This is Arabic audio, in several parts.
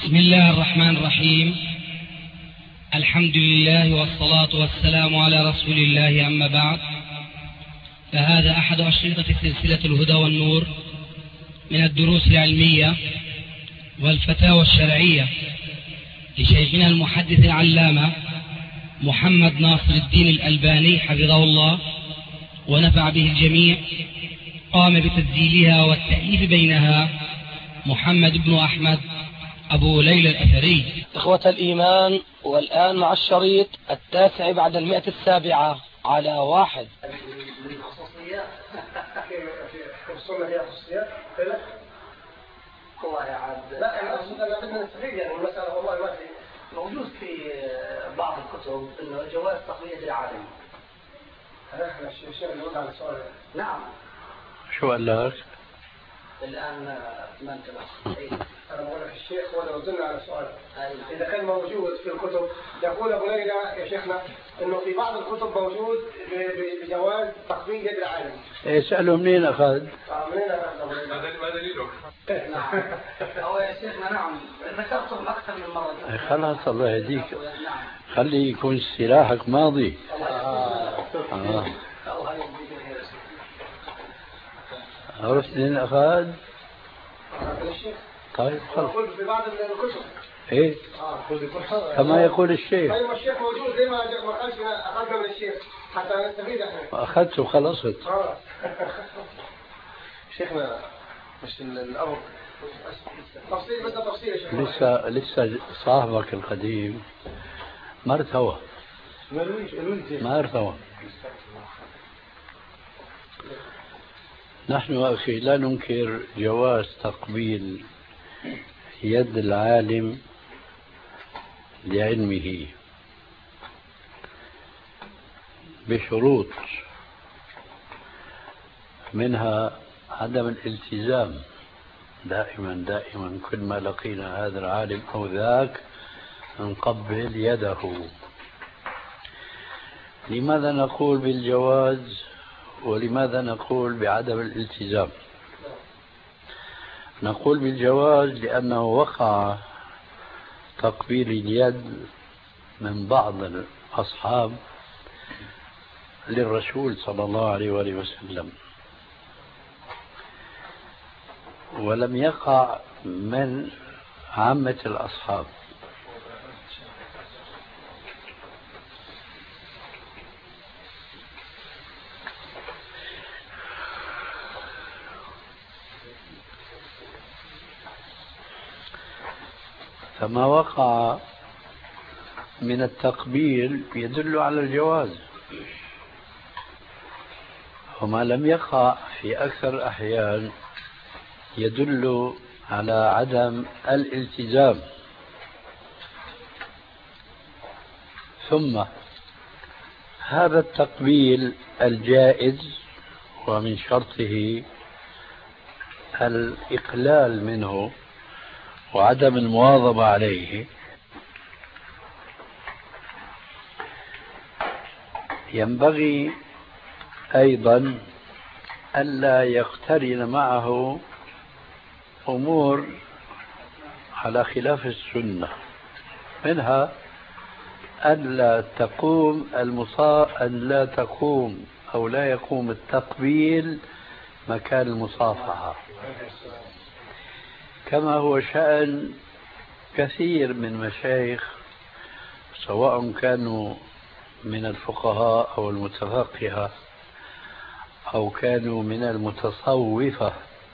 بسم الله الرحمن الرحيم. الحمد لله والصلاة والسلام على رسول الله، أما بعد، فهذا أحد أشرطة سلسلة الهدى والنور من الدروس العلمية والفتاوى الشرعية لشيخنا المحدث العلامة محمد ناصر الدين الألباني حفظه الله ونفع به الجميع. قام بتسجيلها والتأليف بينها محمد بن أحمد أبو ليلى الأثري. إخوة الإيمان، والآن مع الشريط 9 بعد 107 على 1. الخصوصيات في السنة هي خصوصيات فلا والله يا عاد لا أنا أقصد أن بدنا نستفيد يعني المسألة والله ما أدري موجود في بعض الكتب إنه جواز تقليد العالم. أنا الشيخ اللي وضع السؤال. نعم. شو قال لك؟ الآن ما انتبه. أنا بقول لك الشيخ ولا وزلنا على سؤال. إذا كان موجود في الكتب يقول أبو ليلى يا شيخنا إنه في بعض الكتب موجود بجواز تقليد يد العالم. اسأله منين أخذ؟ منين أخذ؟ ما دليله؟ نعم. أو يا شيخنا نعم ذكرتهم أكثر من مرة. خلاص الله يهديك. خلي يكون سلاحك ماضي. عرفت منين أخذ؟ طيب خلاص. يقول في بعض الكتب. إيه؟ كما يقول الشيخ. طيب الشيخ موجود زي ما قالش أخذنا من الشيخ حتى نستفيد احنا. أخذته وخلصت. شيخنا مش الأمر تفصيل بس تفصيل يا شيخ. لسه صاحبك القديم ما ارتوى. ما ارتوى. نحن أخي لا ننكر جواز تقبيل يد العالم لعلمه بشروط، منها عدم الالتزام دائما كل ما لقينا هذا العالم أو ذاك نقبل يده. لماذا نقول بالجواز ولماذا نقول بعدم الالتزام؟ نقول بالجواز لأنه وقع تقبيل اليد من بعض الأصحاب للرسول صلى الله عليه وآله وسلم، ولم يقع من عامة الأصحاب. فما وقع من التقبيل يدل على الجواز، وما لم يقع في أكثر الأحيان يدل على عدم الالتزام. ثم هذا التقبيل الجائز ومن شرطه الإقلال منه وعدم المواظبة عليه، ينبغي أيضا ألا يقترن معه أمور على خلاف السنة، منها أن لا يقوم التقبيل مكان المصافحة، كما هو شأن كثير من مشايخ سواء كانوا من الفقهاء أو المتفقهة أو كانوا من المتصوفة،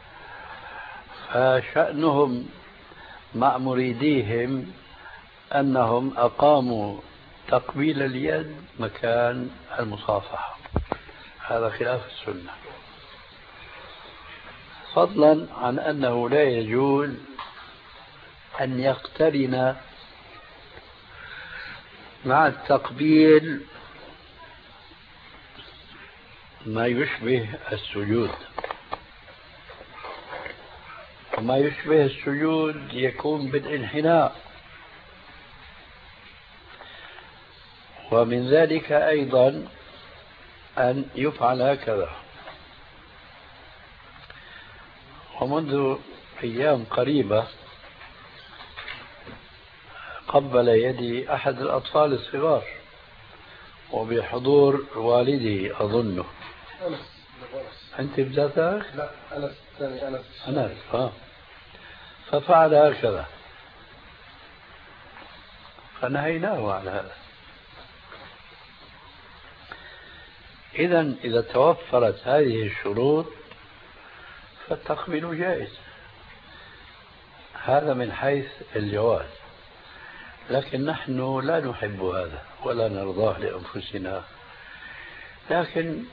فشأنهم مع مريديهم أنهم أقاموا تقبيل اليد مكان المصافحة. هذا خلاف السنة، فضلا عن أنه لا يجوز أن يقترن مع التقبيل ما يشبه السجود، وما يشبه السجود يكون بالانحناء، ومن ذلك أيضا أن يفعل هكذا. ومنذ أيام قريبة قبل يدي أحد الأطفال الصغار وبحضور والده أظنه. أنت بذاتك؟ لا أنس الثاني أنس. ففعل هكذا فنهيناه على هذا. إذا توفرت هذه الشروط فالتقبيل جائز. هذا من حيث الجواز، لكن نحن لا نحب هذا ولا نرضاه لأنفسنا. لكن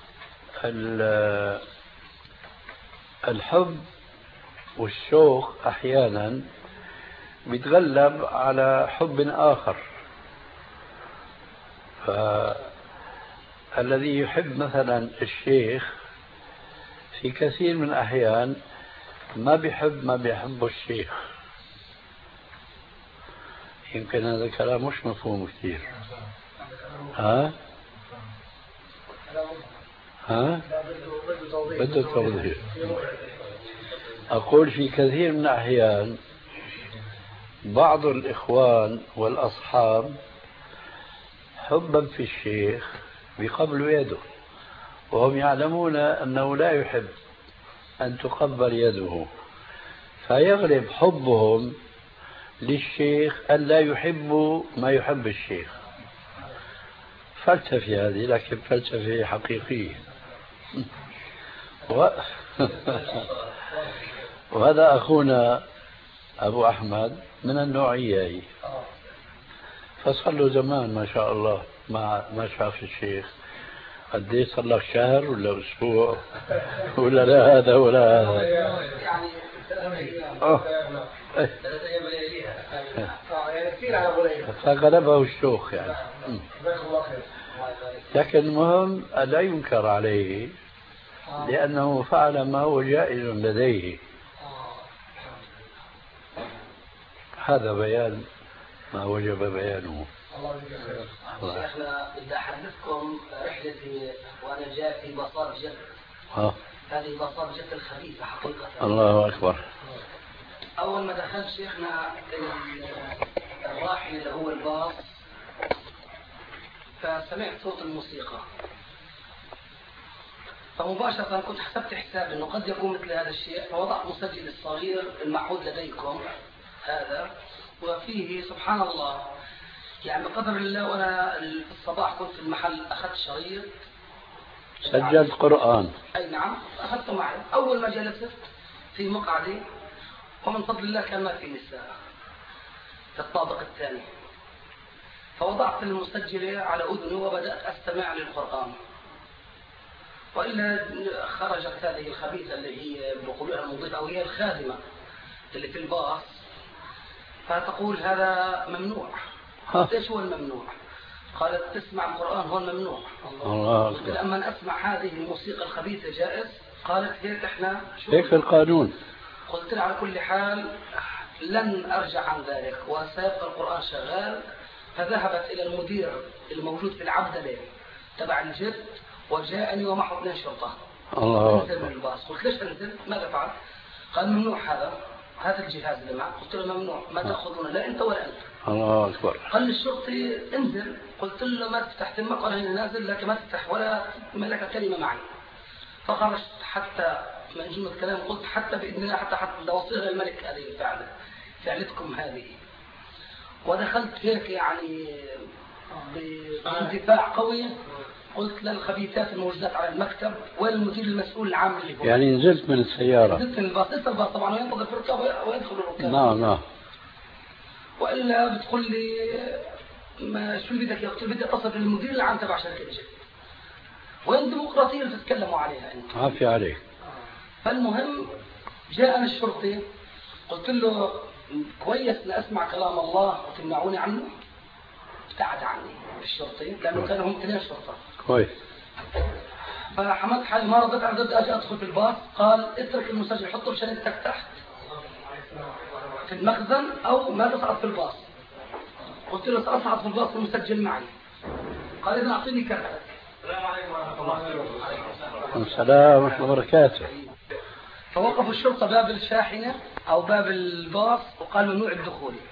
الحب والشوق أحيانا بيتغلب على حب آخر. فالذي يحب مثلا الشيخ في كثير من الأحيان ما بيحب الشيخ. يمكن هذا الكلام مش مفهوم كثير. بده توضيح. أقول في كثير من الأحيان بعض الإخوان والأصحاب حبا في الشيخ بيقبلوا يده وهم يعلمون أنه لا يحب أن تقبل يده، فيغلب حبهم للشيخ أن لا يحبوا ما يحب الشيخ. فلسفة هذه، لكن فلسفة حقيقية. وهذا أخونا أبو أحمد من النوعية هي. فصار له زمان ما شاء الله ما شاف الشيخ. قد صار لك شهر ولا أسبوع ولا لا هذا ولا هذا يعني 3 أيام يعني كثير على أبو ليلى. فغلبه الشوق يعني. لكن المهم لا ينكر عليه لأنه فعل ما هو جائز لديه. هذا بيان ما وجب بيانه. شيخنا بدي أحدثكم رحلتي وأنا جاء في بصار جد. هذه بصار جد الخبيثة حقيقة. الله أكبر. أول ما دخلت شيخنا الراحل اللي هو الباص فسمعت صوت الموسيقى، فمباشرة كنت حسبت حساب أنه قد يكون مثل هذا الشيء، فوضعت مسجل الصغير المعهود لديكم هذا، وفيه سبحان الله يعني بقدر الله. وأنا في الصباح كنت في المحل أخذت شريط سجلت قرآن. أي نعم أخذته معي. أول ما جلست في مقعدي ومن فضل الله كان ما في نساء في الطابق الثاني، فوضعت المسجل على أذني وبدأت أستمع للقرآن. وإلا خرجت هذه الخبيثة اللي هي بقولها المضيفة أو هي الخادمة اللي في الباص، فتقول هذا ممنوع. إيش هو الممنوع؟ قالت تسمع القرآن هو الممنوع. قلت لها أما أسمع هذه الموسيقى الخبيثة جائز؟ قالت هيك إحنا هيك القانون. قلت لها على كل حال لن أرجع عن ذلك وسيبقى القرآن شغال. فذهبت إلى المدير الموجود في العبدلة تبع الجد وجاءني ومعه 2 شرطة. الله نزل من الباص. قلت ليش أنزل؟ ماذا فعل؟ قال ممنوع هذا الجهاز اللي معك. قلت له ممنوع، ما تأخذونه لا أنت ولا أنت. الله أكبر. قال لي الشرطي انزل. قلت له ما تفتح تمك. قال أنا نازل لكن ما تفتح ولا ملك كلمة معي. فخرجت حتى من جملة الكلام قلت حتى بإذن الله حتى لوصيها الملك هذه فعلتكم هذه. ودخلت هيك يعني باندفاع قوي. قلت للخبيثات الموجودات على المكتب والمدير المسؤول العام اللي هو. يعني نزلت من السيارة؟ نزلت من الباص. لسه الباص طبعا وينتظر في الركاب ويدخل الركاب. نعم. وإلا بتقول لي ما شو بدك يا؟ قلت بدي أتصل بالمدير العام تبع شركة الجد. وين الديمقراطية اللي تتكلموا عليها أنت؟ عافية عليك. فالمهم جاءنا الشرطي. قلت له كويس لأسمع كلام الله وتمنعوني عنه. ابتعد عني الشرطي لأنه كانوا هم 2 شرطة. كويس. فحمدت حالي ما رضيت عن جد أجي أدخل في الباص. قال اترك المسجل حطه بشنطتك تحت في المخزن أو ما تصعد في الباص. قلت له سأصعد في الباص المسجل معي. قال إذن أعطيني كرتك. السلام عليكم ورحمة الله وبركاته. السلام ورحمة الله وبركاته. فوقفوا الشرطة باب الشاحنة أو باب الباص وقال ممنوع الدخول.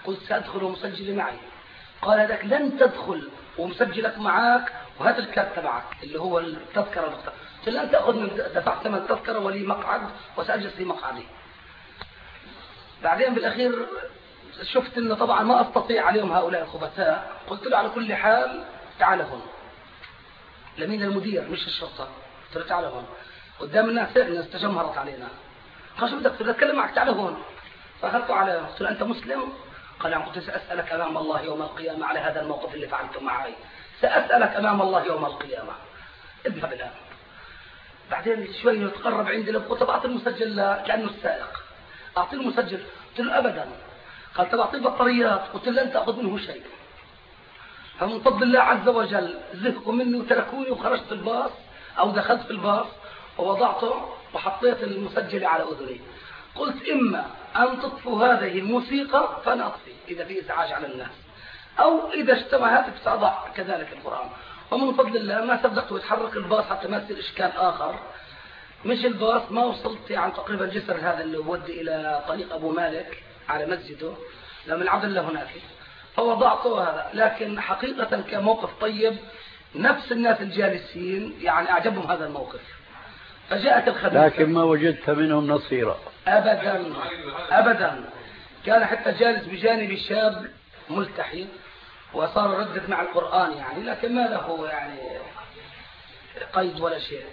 قلت سأدخل ومسجل معي. قال لك لن تدخل ومسجلك معك وهذا الكارت تبعك اللي هو التذكرة المختارة. قلت لن تأخذ من دفعت ثمن التذكرة ولي مقعد وسأجلس في مقعدي. بعدين بالأخير شفت أنه طبعا ما أستطيع عليهم هؤلاء الخبثاء. قلت له على كل حال تعال هون. لمين؟ المدير مش الشرطة. قلت له تعال هون قدام الناس تجمهرت علينا. قال شو بدك؟ أتكلم معك تعال هون. فأخذته على قلت له أنت مسلم؟ قال عم كنت سأسألك أمام الله يوم القيامة على هذا الموقف اللي فعلته معي. سأسألك أمام الله يوم القيامة. اذهب الآن. بعدين شوي يتقرب عندي قلت أعطي المسجل كأنه السائق. أعطي المسجل. قلت له أبدا. قال طب أعطيه بطاريات. قلت له لن تأخذ منه شيء. فمن فضل الله عز وجل زهقوا مني وتركوني وخرجت في الباص أو دخلت في الباص ووضعته وحطيت المسجل على أذني. قلت إما أن تطفوا هذه الموسيقى فأنا أطفي إذا في إزعاج على الناس، أو إذا اجتمع هاتف سأضع كذلك القرآن. ومن فضل الله ما صدقت ويتحرك الباص حتى ما يصير إشكال آخر. مش الباص ما وصلت يعني تقريبا جسر هذا اللي يودي إلى طريق أبو مالك على مسجده لما العدل هناك، فوضعته هذا. لكن حقيقة كان موقف طيب. نفس الناس الجالسين يعني أعجبهم هذا الموقف. فجاءت الخبيثة لكن ما وجدت منهم نصيرا أبدا أبدا. كان حتى جالس بجانبي شاب ملتحي وصار يردد مع القرآن يعني، لكن ما له يعني قيد ولا شيء.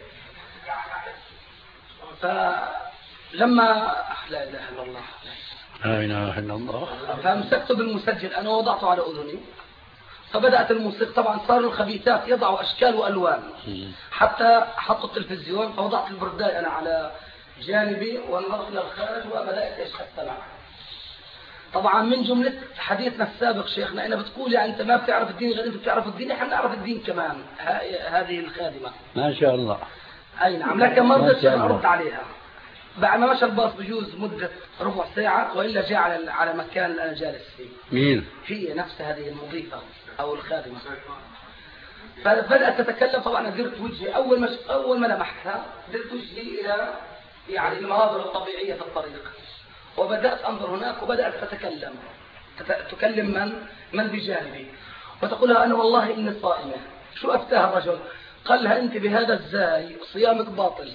فلما لا إله إلا الله لا إله إلا الله فامسكته بالمسجل أنا ووضعته على أذني. فبدأت الموسيقى. طبعا صار الخبيثات يضعوا أشكال وألوان حتى حطوا التلفزيون. فوضعت البرداي أنا على جانبي ونظرت إلى الخارج وبدأت أستمع. طبعا من جملة حديثنا السابق شيخنا أنا بتقول يعني أنت ما بتعرف الدين غير أنت بتعرف الدين. إحنا نعرف الدين كمان. هذه الخادمة ما شاء الله. أي نعم. لكن ما رضيت أرد عليها. بعد ما مشى الباص بجوز مدة ربع ساعة وإلا جاء على مكان اللي أنا جالس فيه. مين؟ هي نفس هذه المضيفة أو الخادمة. فبدأت تتكلم. طبعا درت وجهي أول ما لمحتها درت وجهي إلى يعني المناظر الطبيعية في الطريق وبدأت أنظر هناك وبدأت تكلم من بجانبي وتقول لها أنا والله إني صائمة. شو أفتاها الرجل؟ قال لها أنت بهذا الزاي صيامك باطل.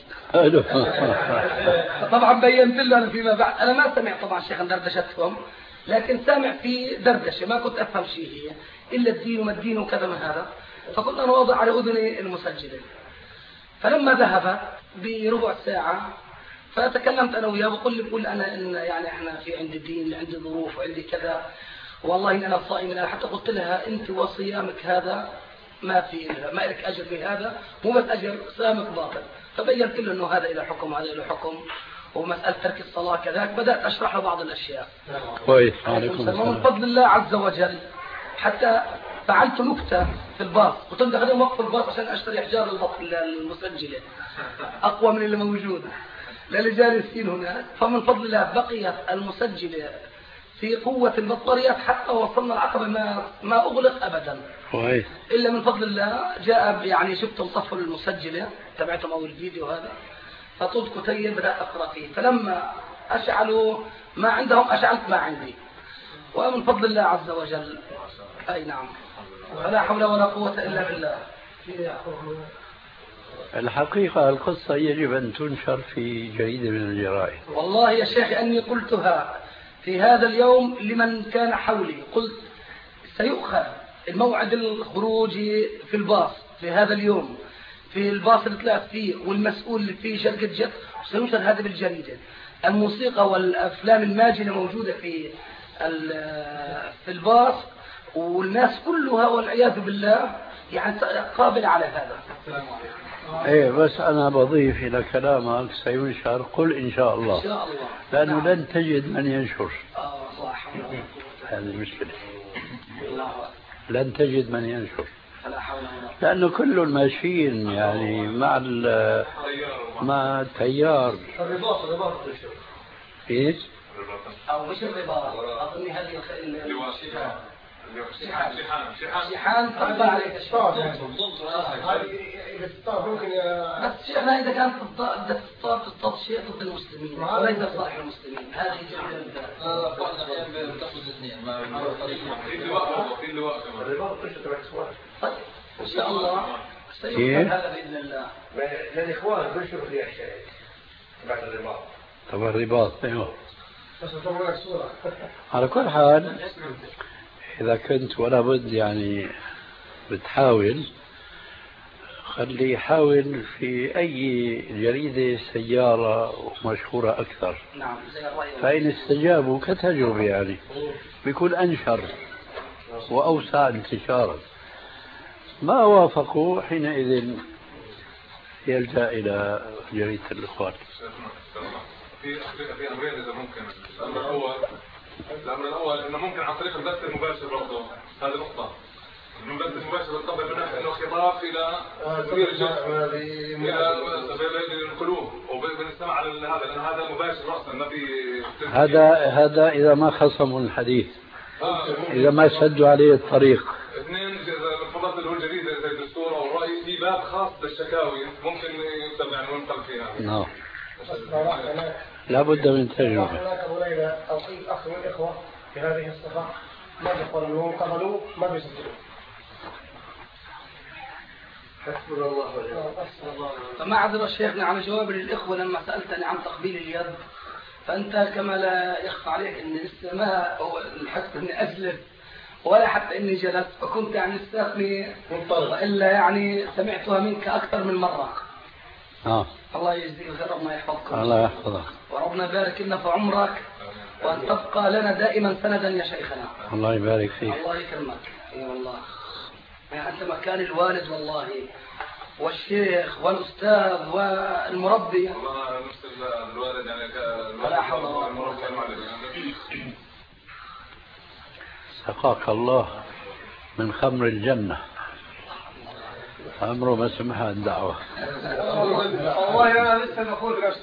طبعا بينت له أنا فيما بعد أنا ما سمعت طبعا شيخا دردشتهم، لكن سامع في دردشة ما كنت أفهم شيء هي إلا الدين وما الدين وكذا من هذا. فقلت أنا واضع على أذني المسجلة. فلما ذهب بربع ساعة فتكلمت أنا وياه بقول أنا إن يعني إحنا في عندي دين عندي ظروف وعندي كذا والله إن أنا صائم. أنا حتى قلت لها أنت وصيامك هذا ما لك أجر في هذا مو بس أجر صيامك باطل. فبينت له إنه هذا إلى حكم وهذا إلى حكم ومسألة ترك الصلاة كذلك. بدأت أشرح له بعض الأشياء. كويس. عليكم السلام. ومن فضل الله عز وجل حتى فعلت نكتة في الباص. قلت له دخلهم وقف الباص عشان أشتري حجار المسجلة أقوى من اللي موجودة للي جالسين هناك. فمن فضل الله بقيت المسجلة في قوة البطاريات حتى وصلنا العقبة ما أغلق أبدا. كويس. إلا من فضل الله جاء يعني شفتهم طفوا المسجلة تبعتهم أو الفيديو هذا فطلت كتيب بدأت أقرأ فيه. فلما أشعلوا ما عندهم أشعلت ما عندي ومن فضل الله عز وجل. أي نعم. فلا حول ولا قوة إلا بالله. الحقيقة القصة يجب أن تنشر في جريدة من الجرائد. والله يا شيخ أني قلتها في هذا اليوم لمن كان حولي. قلت سيؤخذ الموعد الخروج في الباص في هذا اليوم في الباص اللي طلعت فيه والمسؤول اللي فيه شركة جت وسينشر هذا بالجريدة. الموسيقى والأفلام الماجنة موجودة في الباص والناس كلها والعياذ بالله يعني قابلة على هذا. ايه بس انا بضيف الى كلامك سينشر قل ان شاء الله. إن شاء الله. لانه لن تجد من ينشر. صح. هذه المشكلة. لن تجد من ينشر. فلا حول ولا قوة. لانه كل ماشيين يعني مع التيار. الرباط ايش؟ او مش الرباط اظن هذه شحان طبعا عليك الشعار إذا الطاف ممكن بس شيخنا إذا كانت الطاف تصطاد شيء ضد المسلمين وليس لصالح المسلمين هذه بعض الأحيان بتأخذ الاثنين في اللواء كمان الرباط تشترك إخوان. طيب إن شاء الله سيكون هذا بإذن الله. للإخوان بنشروا فيها الشيء بعد الرباط. طبعا الرباط ايوه. بس طبعا لك صورة. على كل حال إذا كنت ولا بد يعني بتحاول خلي يحاول في أي جريدة سيارة مشهورة أكثر. نعم زي الرأي. فإن استجابوا كتجربة يعني بيكون أنشر وأوسع انتشارا. ما وافقوا حينئذ يلجأ إلى جريدة الإخوان. في أمرين إذا ممكن. الأمر الأول إنه ممكن عن طريق البث المباشر برضه هذه نقطة. البث المباشر بالطبع بنفسه إنه خطاب إلى إلى القلوب وبنستمع على هذا لأن هذا مباشر رأسا ما في. هذا إذا ما خصموا الحديث. إذا ما سدوا عليه الطريق. اثنين الفضلات اللي هو الجديدة زي الدستور أو الرأي في باب خاص للشكاوي ممكن يكتب يعني ونقل فيها. نعم. لا بد من تجربة. هناك أولئك أو أي أخ من الإخوة في هذه الصفة ما بيقبلوا قبلوا ما بيصدقوا. حسبنا الله ونعم. فما عذر شيخنا على جواب للإخوة لما سألتني عن تقبيل اليد فأنت كما لا يخفى عليك أن لسه ما الحق أني أجلس ولا حتى أني جلست فكنت يعني استثني وإلا يعني سمعتها منك أكثر من مرة. الله يجزيك خير ربنا يحفظكم. الله يحفظك. وربنا يبارك لنا في عمرك وأن تبقى لنا دائما سندا يا شيخنا. الله يبارك فيك. الله يكرمك. اي والله. يعني أنت مكان الوالد والله والشيخ والأستاذ والمربي. والله نفس الوالد يعني ولا حول ولا قوة. سقاك الله من خمر الجنة. أمره ما سمحها الدعوة. والله أنا لسه بقول نفسي.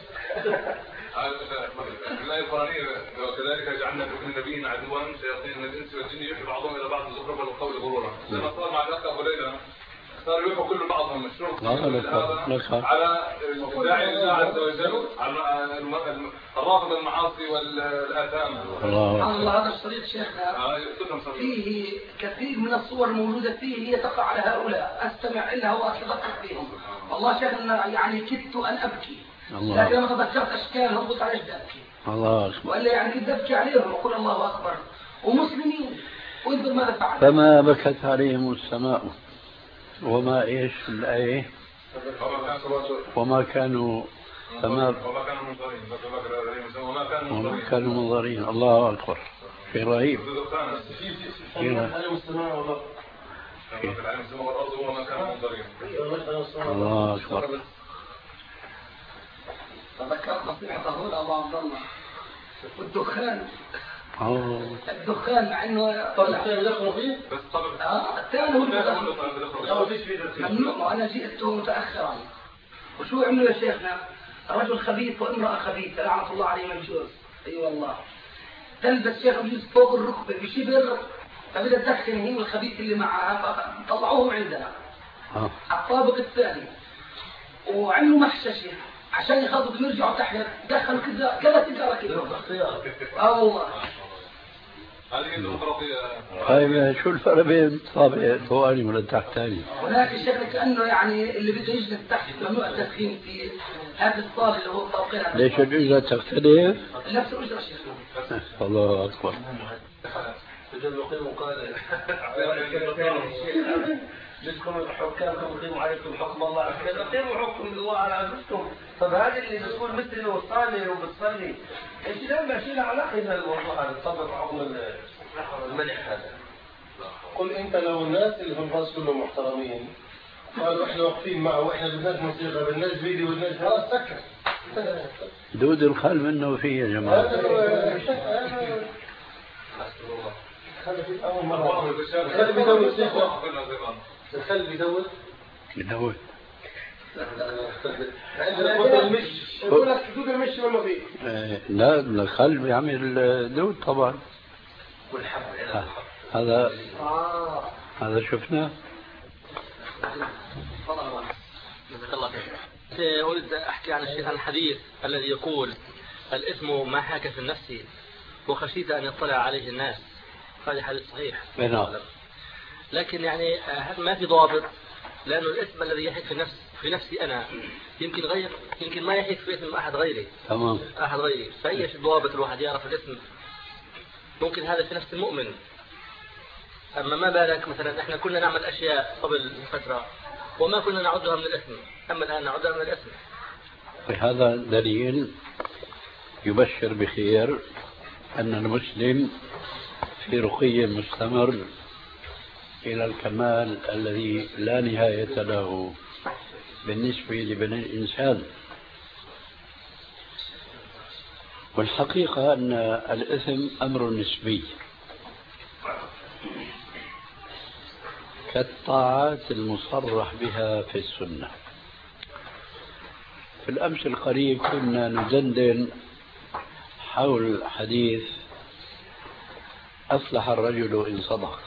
الآية القرآنية وكذلك جعلنا للنبيين عدوا شياطين الإنس والجن يوحي بعضهم إلى بعض زخرف القول غرورا. لما صار مع الأخ أبو ليلى صار يوحوا كل بعضهم الشرط على الداعي لله عز وجل على الرافض المعاصي والآثام. الله هذا الشريط شيخنا فيه كثير من الصور الموجودة فيه هي تقع على هؤلاء أستمع إلها وأتذكر فيهم. والله شيخنا يعني كدت أن أبكي. لكن لما تذكرت أشكالهم قلت عليش أبكي. الله أكبر. وقال لي يعني كنت أبكي عليهم وقل الله أكبر ومسلمين وانظر ماذا فعل. فما بكت عليهم السماء وما إيش الآية وما كانوا كانوا منظرين. الله أكبر. في رهيب. الله أكبر. تذكرت نصيحة هون أبو عبد الله والدخان. الدخان مع انه طلع بس الثاني هو ممنوع. وانا جئت متاخرا وشو عملوا يا شيخنا؟ رجل خبيث وامراه خبيثه لعنه الله عليه مجوز. اي والله تلبس شيخ بجوز فوق الركبه بشبر فبدها تدخن هي والخبيث اللي معها فطلعوهم عندنا على الطابق الثاني وعملوا محششه عشان يخاطبوا يرجعوا تحت دخلوا كذا سيجاره كذا. والله هذه الديمقراطية. طيب شو الفرق بين الطابق الفوقاني ولا التحتاني؟ هناك الشكل كأنه يعني اللي بده يجلس تحت ممنوع التدخين في هذا الطابق اللي هو الطابقين. ليش الأجرة تختلف؟ نفس الأجرة شيخنا. الله أكبر. يجب يقيموا قال بدكم الحكام يقيموا عليكم حكم الله عز وجل يقيموا حكم الله على أنفسكم. طب هذا اللي بيكون مثلي وصالي وبتصلي ايش لما شيء له علاقه بالموضوع هذا طبق حكم الملح هذا. قل انت لو الناس اللي في الباص كلهم محترمين قالوا احنا واقفين معه واحنا بدناش موسيقى بدناش فيديو بدناش خلاص سكر. دود الخل منه فيه يا جماعه. خلي في اول مره خلي بيدور الخل بيدور يدور عندنا دود المش يقول لك دود المش ولا فيه؟ لا الخل بيعمل دود طبعا. والحب هذا شفناه. جزاك الله خير. أريد أحكي عن الحديث الذي يقول الإثم ما حاك في النفس وخشيت أن يطلع عليه الناس. هذا حديث صحيح. لكن يعني ما في ضابط، لأنه الإثم الذي يحيك في نفسي أنا يمكن ما يحيك في إثم أحد غيري. تمام. أحد غيري، فأي ضابط الواحد يعرف الإثم؟ ممكن هذا في نفس المؤمن، أما ما بالك مثلا إحنا كنا نعمل أشياء قبل فترة وما كنا نعدها من الإثم، أما الآن نعدها من الإثم. هذا دليل يبشر بخير أن المسلم في رقي مستمر إلى الكمال الذي لا نهاية له بالنسبة لبني الإنسان. والحقيقة أن الإثم أمر نسبي كالطاعات المصرح بها في السنة. في الأمس القريب كنا ندندن حول حديث أفلح الرجل إن صدق،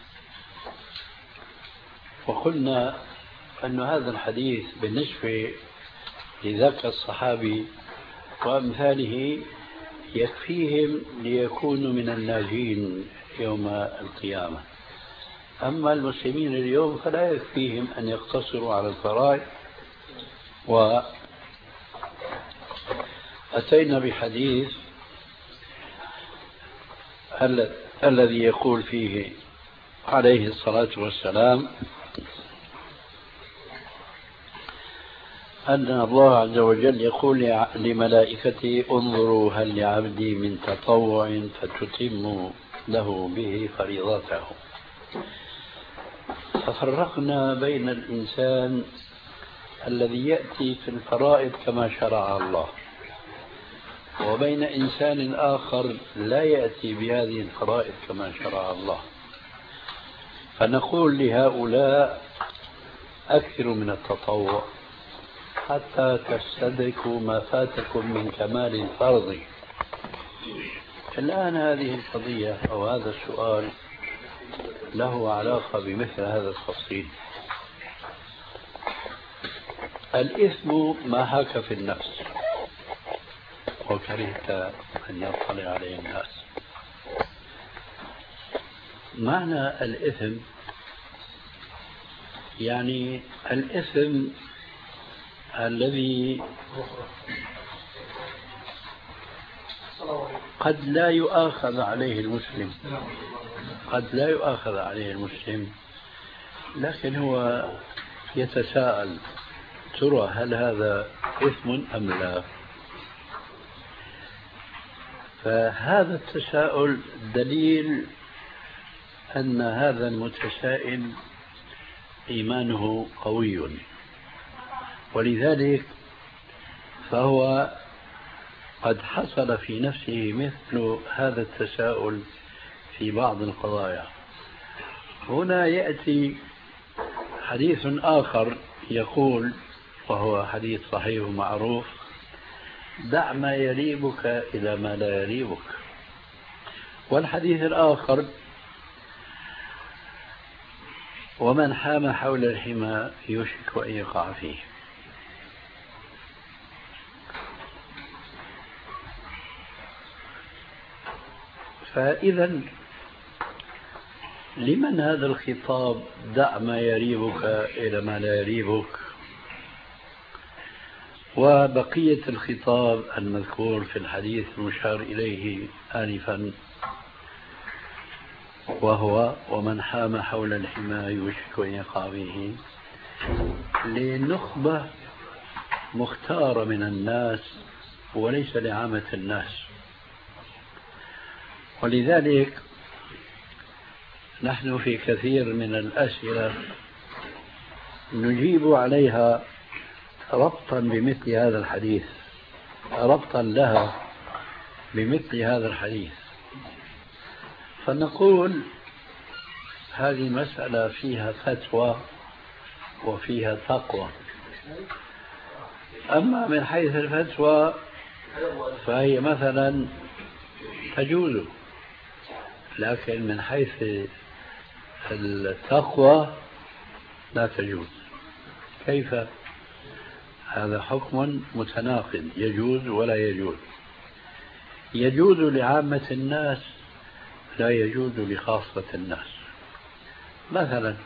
وقلنا أن هذا الحديث بالنسبة لذاك الصحابي وأمثاله يكفيهم ليكونوا من الناجين يوم القيامة. أما المسلمين اليوم فلا يكفيهم أن يقتصروا على الفرائض. وأتينا بحديث الذي يقول فيه عليه الصلاة والسلام أن الله عز وجل يقول لملائكته انظروا هل لعبدي من تطوع فتتم له به فريضته. ففرقنا بين الإنسان الذي يأتي في الفرائض كما شرع الله وبين إنسان آخر لا يأتي بهذه الفرائض كما شرع الله. فنقول لهؤلاء أكثروا من التطوع حتى تستدركوا ما فاتكم من كمال الفرض. الآن هذه القضية أو هذا السؤال له علاقة بمثل هذا التفصيل. الإثم ما هاك في النفس وكرهت أن يطلع عليه الناس. معنى الإثم يعني الإثم الذي قد لا يؤاخذ عليه المسلم، لكن هو يتساءل ترى هل هذا إثم أم لا؟ فهذا التساؤل دليل أن هذا المتسائل إيمانه قوي، ولذلك فهو قد حصل في نفسه مثل هذا التساؤل في بعض القضايا. هنا يأتي حديث آخر يقول، وهو حديث صحيح معروف: دع ما يريبك إلى ما لا يريبك. والحديث الآخر: ومن حام حول الحمى يوشك أن يقع فيه. فإذا لمن هذا الخطاب دع ما يريبك إلى ما لا يريبك؟ وبقية الخطاب المذكور في الحديث المشار إليه آنفا وهو ومن حام حول الحمى يوشك أن يقع فيه، لنخبة مختارة من الناس وليس لعامة الناس. ولذلك نحن في كثير من الأسئلة نجيب عليها ربطا بمثل هذا الحديث، ربطا لها بمثل هذا الحديث، فنقول هذه مسألة فيها فتوى وفيها تقوى. أما من حيث الفتوى فهي مثلا تجوز، لكن من حيث التقوى لا تجوز. كيف؟ هذا حكم متناقض، يجوز ولا يجوز. يجوز لعامة الناس، لا يجوز لخاصة الناس. مثلا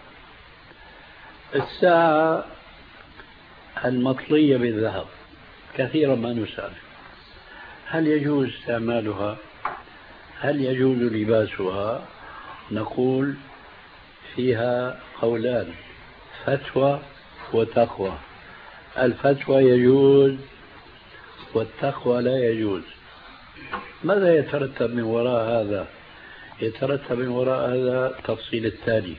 الساعة المطلية بالذهب كثيرا ما نسأل هل يجوز استعمالها؟ هل يجوز لباسها؟ نقول فيها قولان، فتوى وتقوى. الفتوى يجوز والتقوى لا يجوز. ماذا يترتب من وراء هذا؟ يترتب من وراء هذا التفصيل التالي: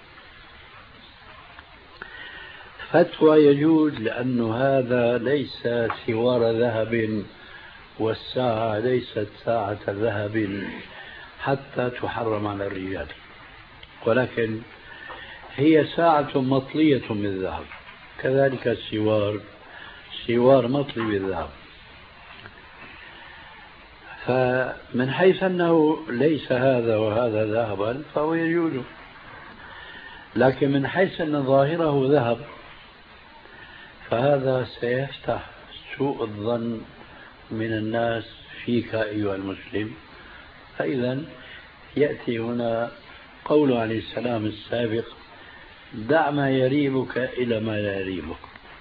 فتوى يجوز لأن هذا ليس سوار ذهب، والساعة ليست ساعة ذهب حتى تحرم على الرجال، ولكن هي ساعة مطلية بالذهب. كذلك السوار، سوار مطلي بالذهب. فمن حيث أنه ليس هذا وهذا ذهبا فهو يجوز، لكن من حيث أن ظاهره ذهب فهذا سيفتح سوء الظن من الناس فيك أيها المسلم. فإذا يأتي هنا قول عليه السلام السابق: دع ما يريبك إلى ما لا يريبك.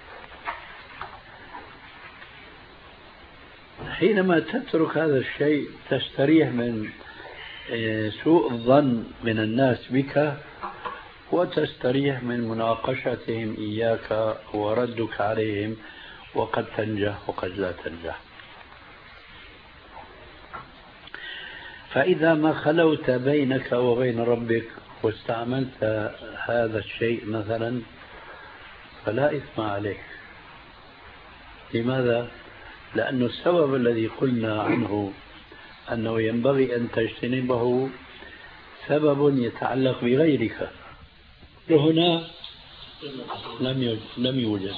حينما تترك هذا الشيء تستريح من سوء الظن من الناس بك، وتستريح من مناقشتهم إياك وردك عليهم، وقد تنجح وقد لا تنجح. فإذا ما خلوت بينك وبين ربك واستعملت هذا الشيء مثلا فلا إثم عليك. لماذا؟ لأن السبب الذي قلنا عنه أنه ينبغي أن تجتنبه سبب يتعلق بغيرك، هنا لم يوجد.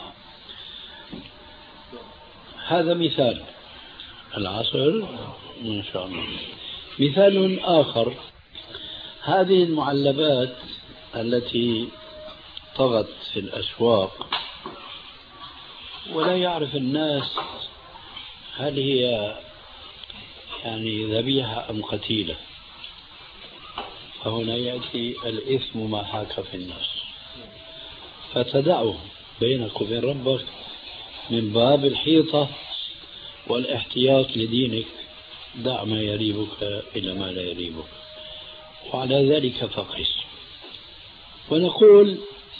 هذا مثال، العصر إن شاء الله. مثال آخر: هذه المعلبات التي طغت في الأسواق ولا يعرف الناس هل هي يعني ذبيحة أم قتيلة، فهنا يأتي الإثم ما حاك في الناس، فتدعه بينك وبين ربك من باب الحيطة والاحتياط لدينك. دع ما يريبك إلى ما لا يريبك، وعلى ذلك فقس. ونقول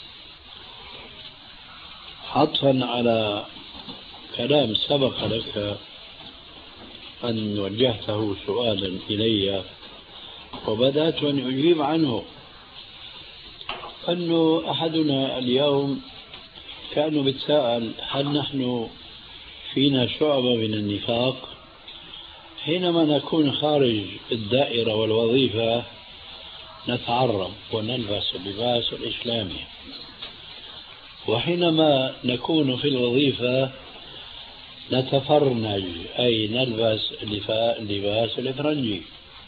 عطفا على كلام سبق لك أن وجهته سؤالا إلي وبدأت أن أجيب عنه، أنه أحدنا اليوم كانوا بيتساءل هل نحن فينا شعبة من النفاق حينما نكون خارج الدائرة والوظيفة نتعرم ونلبس اللباس الإسلامي، وحينما نكون في الوظيفة نتفرنج أي نلبس اللباس الإفرنجي.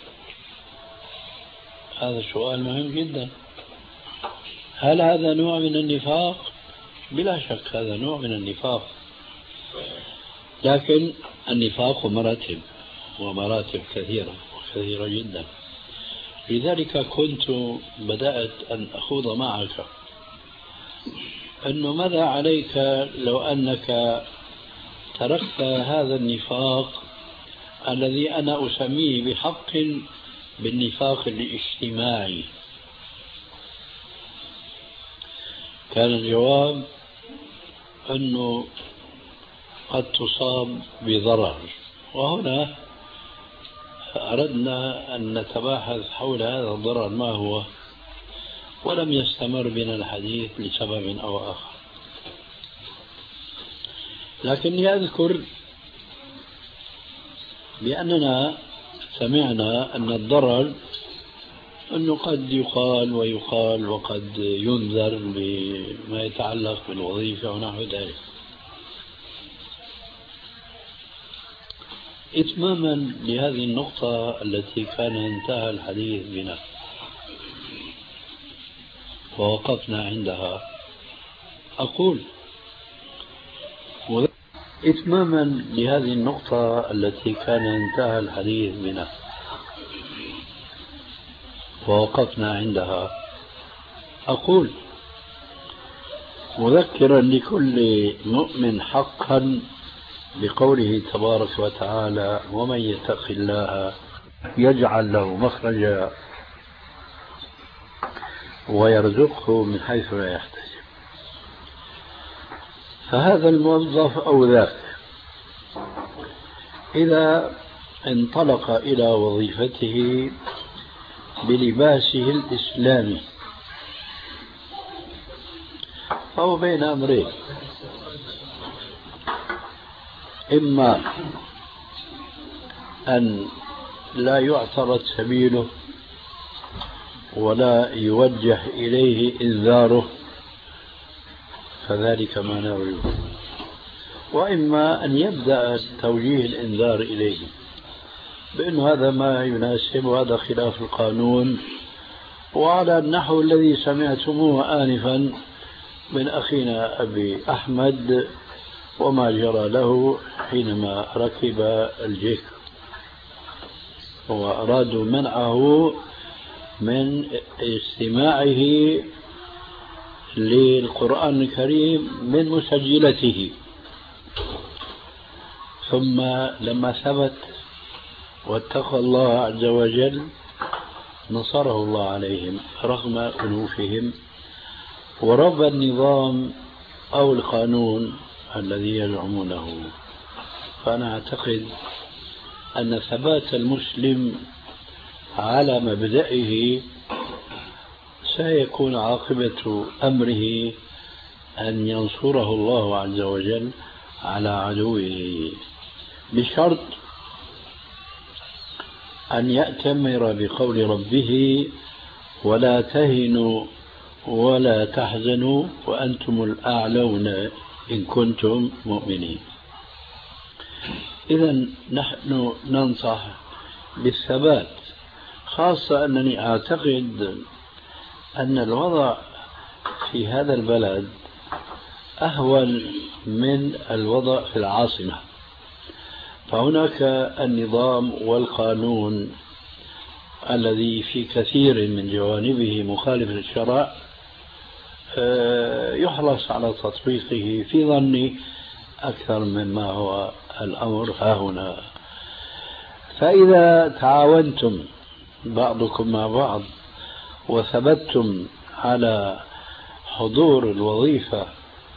هذا سؤال مهم جدا. هل هذا نوع من النفاق؟ بلا شك هذا نوع من النفاق، لكن النفاق مراتب ومراتب كثيرة وكثيرة جدا. لذلك كنت بدأت أن أخوض معك أنه ماذا عليك لو أنك تركت هذا النفاق الذي أنا أسميه بحق بالنفاق الاجتماعي. كان الجواب أنه قد تصاب بضرر، وهنا أردنا أن نتباحث حول هذا الضرر ما هو، ولم يستمر بنا الحديث لسبب أو آخر. لكني أذكر بأننا سمعنا أن الضرر أنه قد يقال ويقال وقد ينذر بما يتعلق بالوظيفة ونحو ذلك. إتماما لهذه النقطة التي كان انتهى الحديث بنا ووقفنا عندها، أقول إتماما لهذه النقطة التي كان انتهى الحديث بنا ووقفنا عندها، أقول مذكرا لكل مؤمن حقا بقوله تبارك وتعالى: ومن يتق الله يجعل له مخرجا ويرزقه من حيث لا يحتسب. فهذا الموظف أو ذاك إذا انطلق إلى وظيفته بلباسه الإسلامي فهو بين أمرين: إما أن لا يعترض سبيله ولا يوجه إليه إنذاره، فذلك ما نرجو، وإما أن يبدأ توجيه الإنذار إليه بأن هذا ما يناسب وهذا خلاف القانون، وعلى النحو الذي سمعتموه آنفا من أخينا أبي أحمد وما جرى له حينما ركب الجيك وأرادوا منعه من استماعه للقرآن الكريم من مسجلته، ثم لما ثبت واتقى الله عز وجل نصره الله عليهم رغم أنوفهم ورب النظام أو القانون الذي يزعمونه. فأنا أعتقد أن ثبات المسلم على مبدئه سيكون عاقبة أمره أن ينصره الله عز وجل على عدوه، بشرط أن يأتمر بقول ربه: ولا تهنوا ولا تحزنوا وأنتم الأعلون إن كنتم مؤمنين. إذن نحن ننصح بالثبات، خاصة أنني أعتقد أن الوضع في هذا البلد أهون من الوضع في العاصمة، فهناك النظام والقانون الذي في كثير من جوانبه مخالف للشرع يحرص على تطبيقه في ظني أكثر مما هو الأمر هاهنا. فإذا تعاونتم بعضكم مع بعض وثبتتم على حضور الوظيفة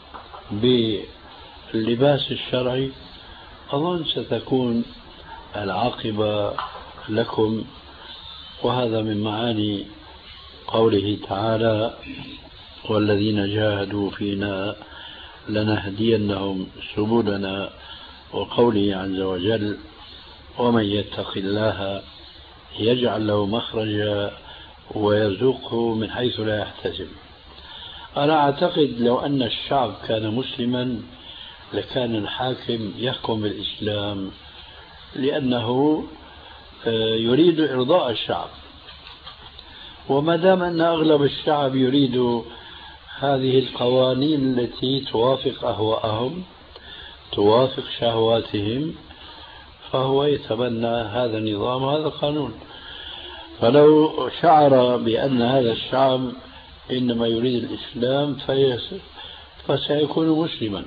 باللباس الشرعي أظن ستكون العاقبة لكم، وهذا من معاني قوله تعالى: والذين جاهدوا فينا لنهدينهم سبلنا، وقوله عز وجل: ومن يتق الله يجعل له مخرجا ويرزقه من حيث لا يحتسب. أنا أعتقد لو أن الشعب كان مسلما لكان الحاكم يحكم بالإسلام، لأنه يريد إرضاء الشعب، وما دام أن أغلب الشعب يريد هذه القوانين التي توافق أهواءهم توافق شهواتهم فهو يتبنى هذا النظام وهذا القانون. فلو شعر بأن هذا الشعب إنما يريد الإسلام فسيكون مسلما.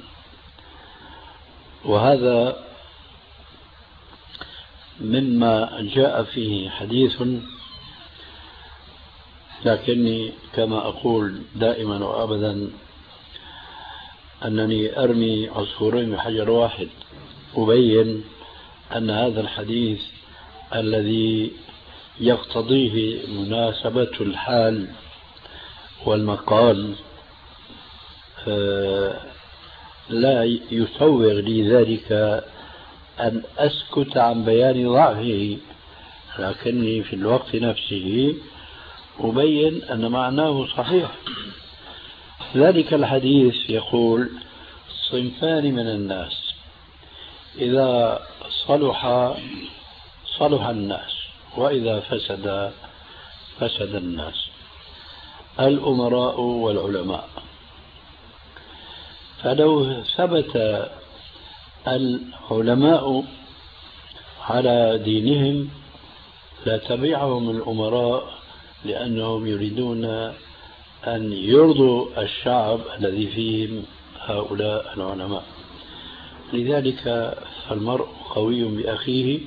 وهذا مما جاء فيه حديث، لكني كما أقول دائما وأبدا أنني أرمي عصفورين بحجر واحد، أبين أن هذا الحديث الذي يقتضيه مناسبة الحال والمقال لا يسوغ لي ذلك أن أسكت عن بيان ضعفه، لكني في الوقت نفسه أبين أن معناه صحيح. ذلك الحديث يقول: صنفان من الناس إذا صلح الناس وإذا فسد الناس: الأمراء والعلماء. فلو ثبت العلماء على دينهم لا تبعهم الأمراء لأنهم يريدون أن يرضوا الشعب الذي فيهم هؤلاء العلماء. لذلك فالمرء قوي بأخيه،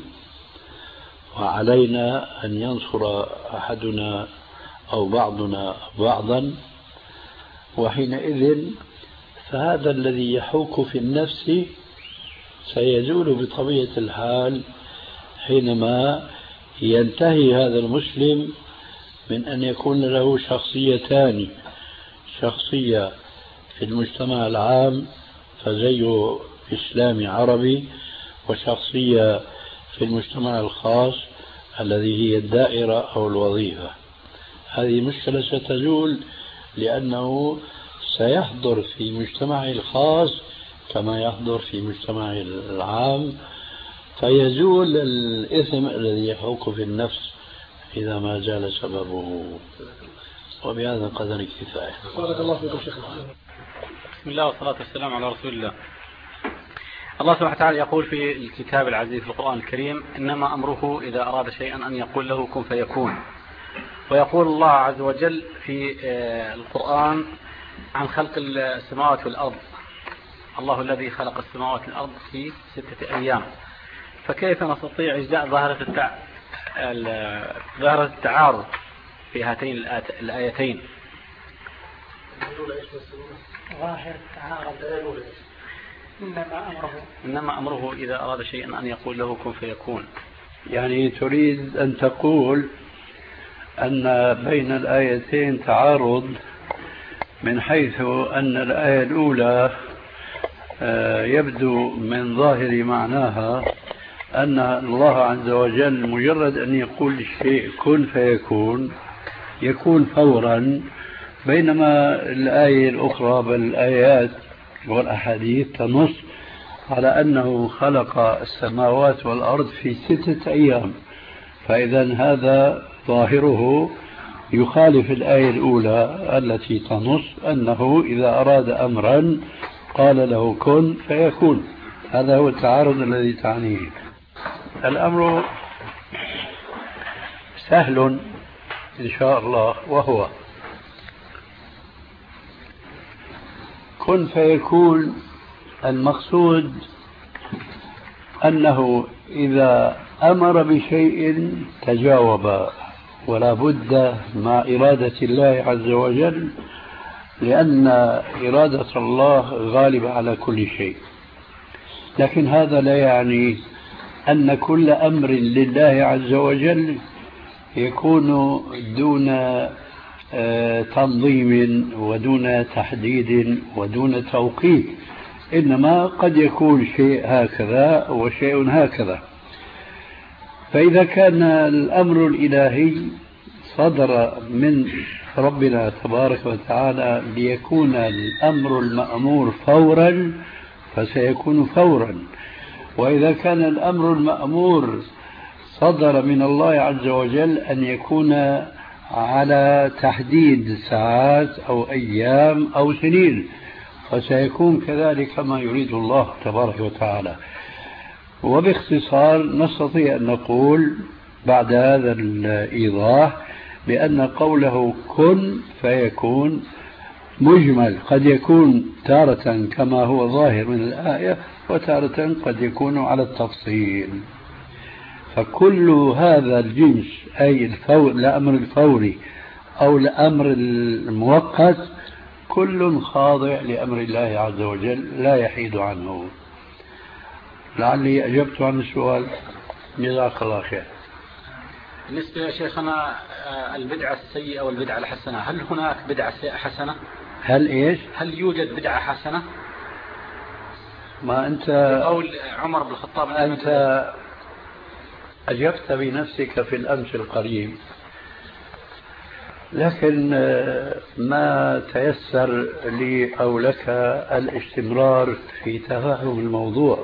وعلينا أن ينصر أحدنا أو بعضنا بعضا، وحينئذ فهذا الذي يحوك في النفس سيزول بطبيعة الحال حينما ينتهي هذا المسلم من أن يكون له شخصيتان، شخصية في المجتمع العام فزيه إسلامي عربي، وشخصية في المجتمع الخاص الذي هي الدائرة أو الوظيفة. هذه مشكلة ستزول لأنه سيحضر في مجتمعه الخاص كما يحضر في مجتمعه العام، فيزول الإثم الذي يحوك في النفس إذا ما زال سببه. وبهذا قدر كفاية. بارك الله فيكم شيخ. بسم الله والصلاة والسلام على رسول الله. الله سبحانه وتعالى يقول في الكتاب العزيز في القرآن الكريم: إنما أمره إذا أراد شيئا أن يقول له كن فيكون. ويقول الله عز وجل في القرآن عن خلق السماوات والأرض: الله الذي خلق السماوات والأرض في 6 أيام. فكيف نستطيع إجزاء ظاهرة التعارض في هاتين الآيتين؟ ظاهر التعارض. إنما أمره إذا أراد شيئا أن يقول له كن فيكون. يعني تريد أن تقول أن بين الآيتين تعارض، من حيث أن الآية الأولى يبدو من ظاهر معناها أن الله عز وجل مجرد أن يقول الشيء كن فيكون يكون فورا، بينما الآية الأخرى بل الآيات والأحاديث تنص على أنه خلق السماوات والأرض في 6 أيام. فإذا هذا ظاهره يخالف الآية الأولى التي تنص أنه إذا أراد أمرا قال له كن فيكون. هذا هو التعارض الذي تعنيه. الأمر سهل إن شاء الله، وهو كن فيكون. المقصود أنه إذا أمر بشيء تجاوب، ولا بد مع إرادة الله عز وجل، لأن إرادة الله غالبة على كل شيء. لكن هذا لا يعني أن كل أمر لله عز وجل يكون دون تنظيم ودون تحديد ودون توقيت، إنما قد يكون شيء هكذا وشيء هكذا. فإذا كان الأمر الإلهي صدر من ربنا تبارك وتعالى ليكون الأمر المأمور فورا فسيكون فورا، وإذا كان الأمر المأمور صدر من الله عز وجل أن يكون على تحديد ساعات أو أيام أو سنين فسيكون كذلك كما يريد الله تبارك وتعالى. وباختصار نستطيع أن نقول بعد هذا الإيضاح بأن قوله كن فيكون مجمل، قد يكون تارة كما هو ظاهر من الآية، وتارة قد يكون على التفصيل. فكل هذا الجنس أي الأمر الفوري أو الأمر المؤقت كل خاضع لأمر الله عز وجل لا يحيد عنه. لعلي أجبت عن السؤال. جزاك الله خير. بالنسبة يا شيخنا البدعة السيئة والبدعة الحسنة، هل هناك بدعة حسنة؟ هل إيش؟ هل يوجد بدعة حسنة؟ ما أنت قول عمر بن الخطاب أنت أجبت بنفسك في الأمس القريب، لكن ما تيسر لي أو لك الاستمرار في تفهم الموضوع.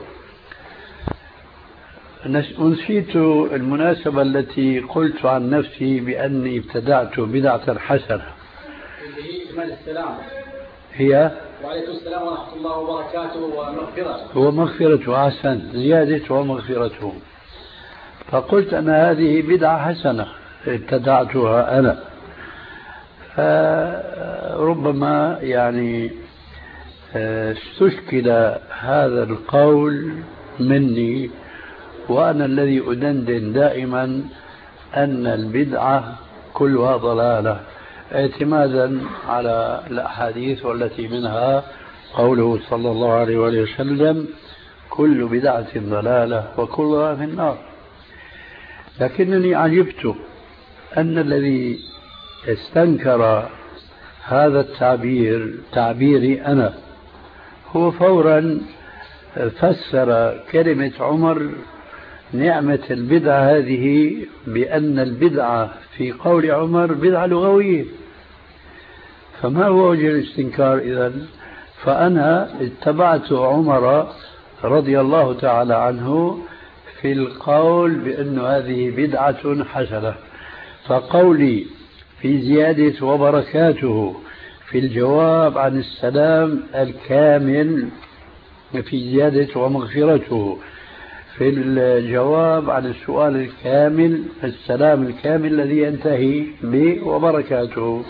نسيت المناسبة التي قلت عن نفسي بأني ابتدعت بدعة حسنة. اللي هي إجمال السلام. هي وعليكم السلام ورحمة الله وبركاته ومغفرته. ومغفرته أحسن، زيادة ومغفرته. فقلت أن هذه بدعة حسنة ابتدعتها أنا، فربما يعني استشكل هذا القول مني، وأنا الذي أدندن دائما أن البدعة كلها ضلالة، اعتمادا على الأحاديث والتي منها قوله صلى الله عليه وآله وسلم: كل بدعة ضلالة وكلها في النار. لكنني عجبت أن الذي استنكر هذا التعبير تعبيري أنا هو فورا فسر كلمة عمر نعمة البدعة هذه بأن البدعة في قول عمر بدعة لغوية. فما هو وجه الاستنكار إذن؟ فأنا اتبعت عمر رضي الله تعالى عنه في القول بأن هذه بدعة حسنة، فقولي في زيادة وبركاته في الجواب عن السلام الكامل، في زيادة ومغفرته في الجواب عن السؤال الكامل، السلام الكامل الذي ينتهي ب وبركاته،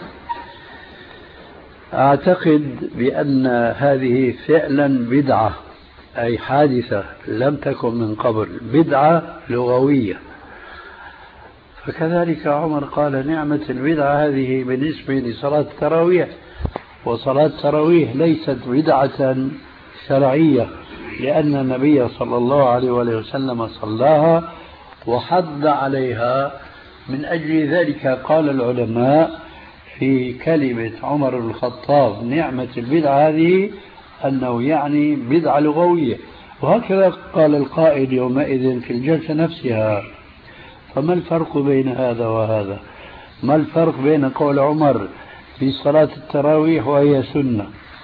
أعتقد بأن هذه فعلا بدعة، أي حادثة لم تكن من قبل، بدعة لغوية. فكذلك عمر قال نعمة البدعة هذه بالنسبة لصلاة التراويح، وصلاة التراويح ليست بدعة شرعية، لأن النبي صلى الله عليه وسلم صلاها وحض عليها. من أجل ذلك قال العلماء في كلمة عمر بن الخطاب نعمة البدعة هذه أنه يعني بدعة لغوية، وهكذا قال القائل يومئذ في الجلسة نفسها. فما الفرق بين هذا وهذا؟ ما الفرق بين قول عمر في صلاة التراويح وهي سنة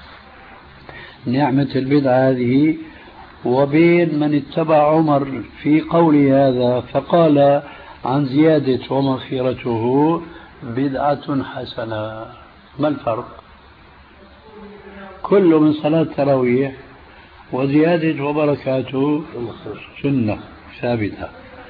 نعمة البدعة هذه، وبين من اتبع عمر في قول هذا فقال عن زيادة ومغفرته بدعة حسنة؟ ما الفرق؟ كل من صلاة التراويح وزيادة وبركاته سنة ثابتة،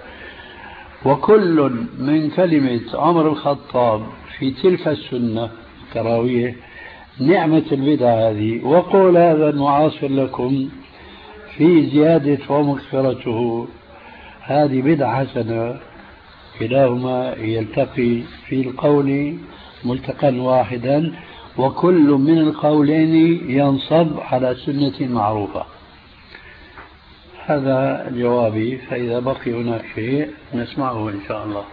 وكل من كلمة عمر الخطاب في تلك السنة التراويح نعمة البدعة هذه، وقول هذا المعاصر لكم في زيادة ومغفرته هذه بدعة حسنة، كلاهما يلتقي في القول ملتقا واحدا، وكل من القولين ينصب على سنة معروفة. هذا جوابي، فإذا بقي هناك شيء نسمعه إن شاء الله.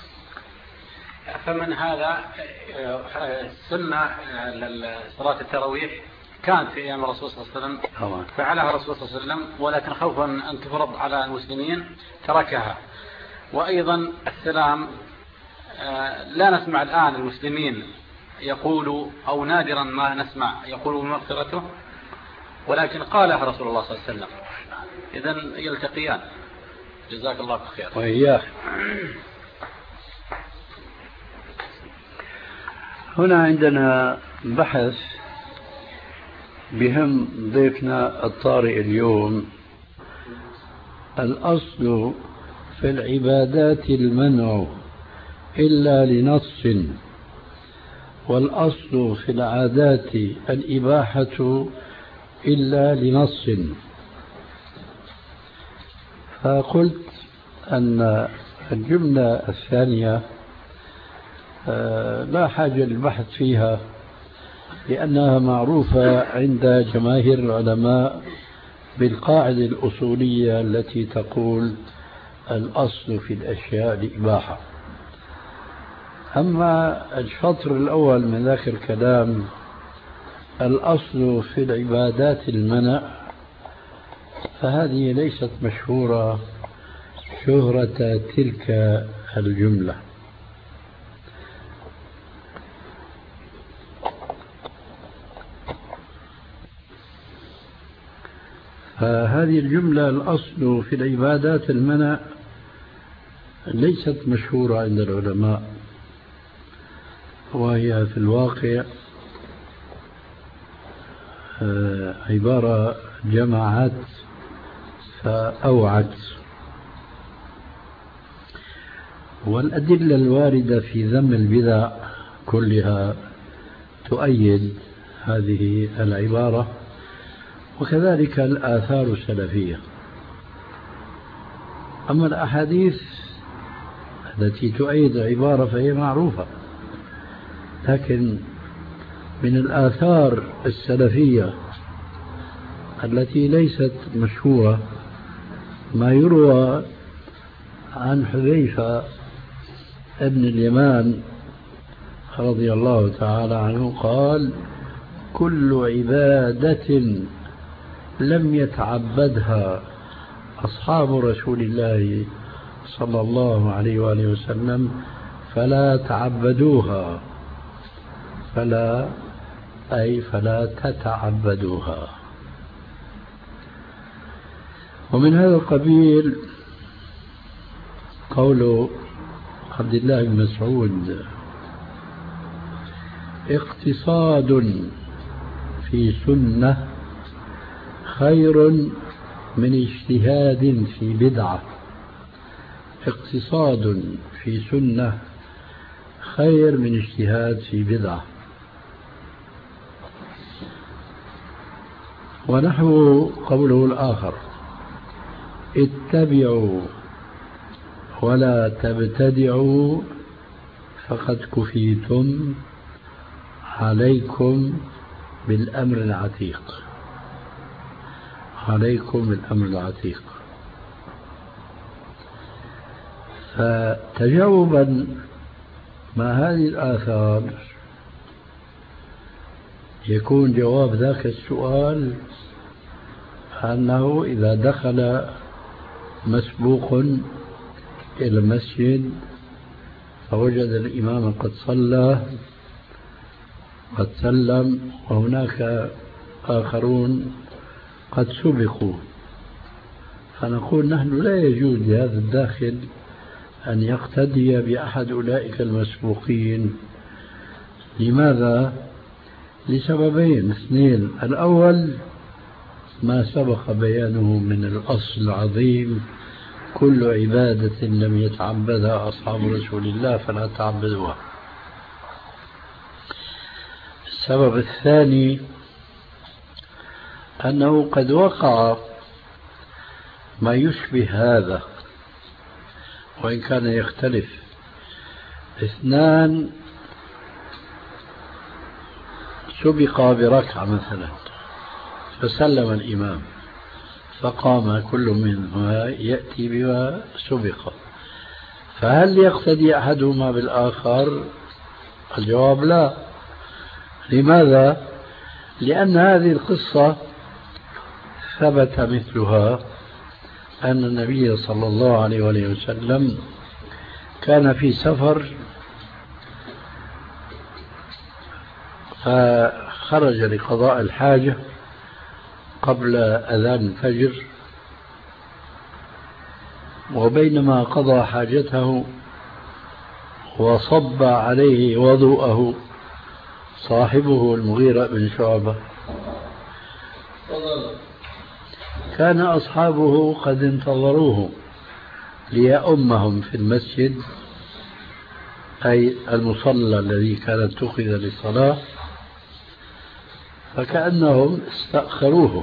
فمن هذا السنة صلاة التراويح كانت في أيام الرسول صلى الله عليه وسلم، فعلها الرسول صلى الله عليه وسلم، ولكن خوفا أن تفرض على المسلمين تركها. وأيضا السلام لا نسمع الآن المسلمين يقولوا، أو نادرا ما نسمع يقولوا بمغفرته، ولكن قالها رسول الله صلى الله عليه وسلم. إذن يلتقيان. جزاك الله خير. وإياك. هنا عندنا بحث بهم ضيفنا الطارئ اليوم: الأصل في العبادات المنع إلا لنص، والأصل في العادات الإباحة إلا لنص. فقلت أن الجملة الثانية لا حاجة للبحث فيها، لأنها معروفة عند جماهير العلماء بالقاعدة الأصولية التي تقول الأصل في الأشياء الإباحة. أما الشطر الأول من ذاك الكلام الأصل في العبادات المنع، فهذه ليست مشهورة شهرة تلك الجملة. فهذه الجملة الأصل في العبادات المنع ليست مشهورة عند العلماء، وهي في الواقع عبارة جمعت فأوعت. والأدلة الواردة في ذم البدع كلها تؤيد هذه العبارة، وكذلك الآثار السلفية. أما الأحاديث التي تؤيد العبارة فهي معروفة، لكن من الآثار السلفية التي ليست مشهورة ما يروى عن حذيفة ابن اليمان رضي الله تعالى عنه قال: كل عبادة لم يتعبدها أصحاب رسول الله صلى الله عليه وآله وسلم فلا تعبدوها، فلا تتعبدوها. ومن هذا القبيل قول عبد الله بن مسعود: اقتصاد في سنة خير من اجتهاد في بدعة. اقتصاد في سنة خير من اجتهاد في بدعة. ونحو قوله الآخر: اتبعوا ولا تبتدعوا فقد كفيتم، عليكم بالأمر العتيق. عليكم بالأمر العتيق. فتجاوبا مع هذه الآثار يكون جواب ذاك السؤال أنه إذا دخل مسبوق إلى المسجد فوجد الإمام قد صلى قد سلم وهناك آخرون قد سبقوا، فنقول نحن لا يجوز لهذا الداخل أن يقتدي بأحد أولئك المسبوقين. لماذا؟ لسببين اثنين: الأول ما سبق بيانه من الأصل العظيم: كل عبادة لم يتعبدها أصحاب رسول الله فلا تعبدوها. السبب الثاني أنه قد وقع ما يشبه هذا وإن كان يختلف. اثنان سبق بركعة مثلا فسلم الإمام فقام كل منهما يأتي بما سبق، فهل يقتدي أحدهما بالآخر؟ الجواب لا. لماذا؟ لأن هذه القصة ثبت مثلها أن النبي صلى الله عليه وسلم كان في سفر فخرج لقضاء الحاجة قبل أذان الفجر، وبينما قضى حاجته وصب عليه وضوءه صاحبه المغيرة بن شعبة كان أصحابه قد انتظروه ليؤمهم في المسجد، أي المصلى الذي كانت اتخذ للصلاة، فكأنهم استأخروه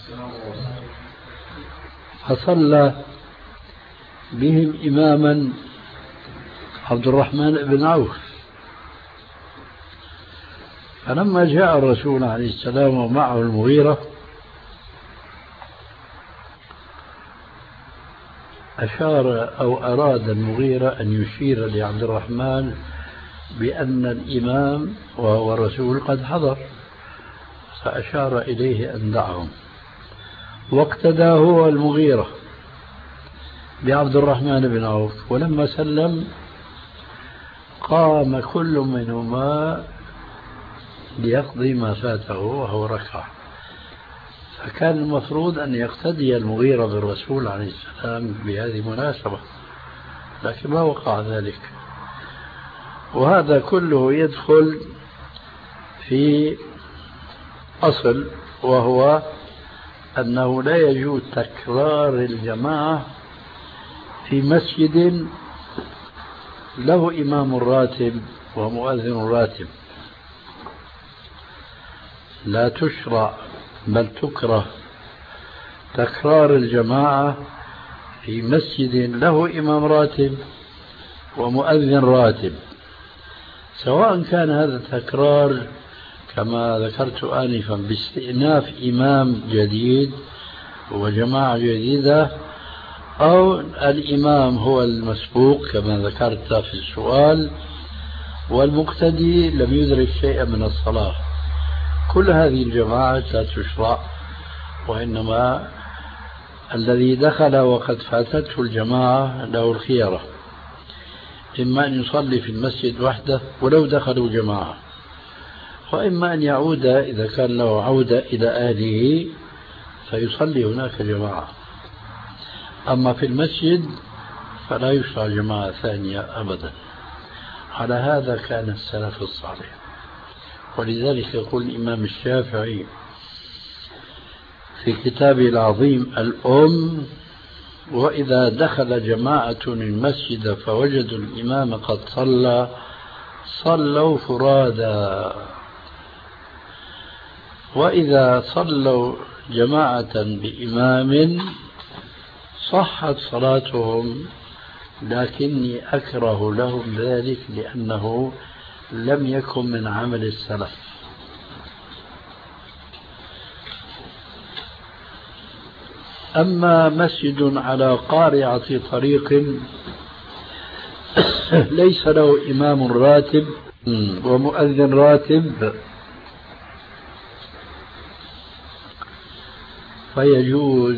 فصلى بهم إماما عبد الرحمن بن عوف. فلما جاء الرسول عليه السلام ومعه المغيرة أشار أو أراد المغيرة أن يشير لعبد الرحمن بأن الإمام وهو الرسول قد حضر، فأشار إليه أن دعهم، واقتدى هو المغيرة بعبد الرحمن بن عوف. ولما سلم قام كل منهما ليقضي ما فاته وهو ركعة، فكان المفروض أن يقتدي المغيرة بالرسول عليه السلام بهذه المناسبة، لكن ما وقع ذلك. وهذا كله يدخل في أصل وهو أنه لا يجوز تكرار الجماعة في مسجد له إمام راتب ومؤذن راتب، لا تشرع بل تكره تكرار الجماعة في مسجد له إمام راتب ومؤذن راتب، سواء كان هذا التكرار كما ذكرت آنفا باستئناف إمام جديد وجماعة جديدة، أو الإمام هو المسبوق كما ذكرت في السؤال والمقتدي لم يدرك شيئا من الصلاة. كل هذه الجماعات لا تشرع، وإنما الذي دخل وقد فاتته الجماعة له الخيرة، إما أن يصلي في المسجد وحده ولو دخلوا جماعة، وإما أن يعود إذا كان له عودة إلى أهله فيصلي هناك جماعة. أما في المسجد فلا يشرع جماعة ثانية أبدا. على هذا كان السلف الصالح، ولذلك يقول الإمام الشافعي في كتابه العظيم الأم: وإذا دخل جماعة المسجد فوجدوا الإمام قد صلى صلوا فرادا، وإذا صلوا جماعة بإمام صحت صلاتهم، لكني أكره لهم ذلك لأنه لم يكن من عمل السلف. أما مسجد على قارعة طريق ليس له إمام راتب ومؤذن راتب فيجوز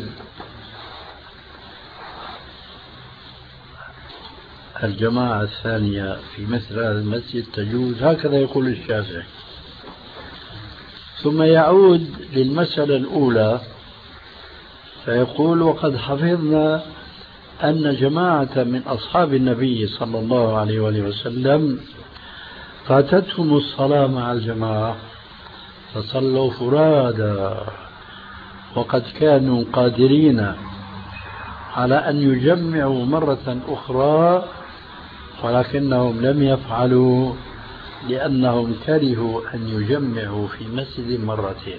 الجماعة الثانية في مثل هذا المسجد، تجوز، هكذا يقول الشافعي. ثم يعود للمسألة الأولى فيقول: وقد حفظنا أن جماعة من أصحاب النبي صلى الله عليه وآله وسلم فاتتهم الصلاة مع الجماعة فصلوا فرادا، وقد كانوا قادرين على أن يجمعوا مرة أخرى ولكنهم لم يفعلوا لأنهم كرهوا أن يجمعوا في مسجد مرتين.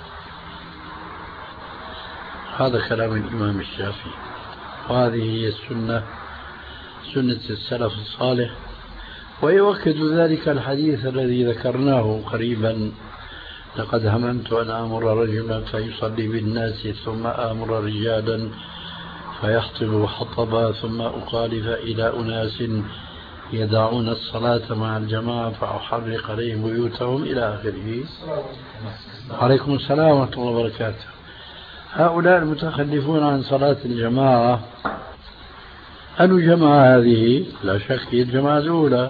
هذا كلام الإمام الشافعي، وهذه هي السنة، سنة السلف الصالح. ويؤكد ذلك الحديث الذي ذكرناه قريبا: لقد هممت أن آمر رجلا فيصلي بالناس ثم آمر رجالا فيحطب حطبا ثم أخالف إلى أناس يدعون الصلاة مع الجماعة فأحرق عليهم بيوتهم إلى آخره. عليكم السلام ورحمة الله وبركاته. هؤلاء المتخلفون عن صلاة الجماعة، أي جماعة هذه؟ لا شك هي الجماعة الأولى.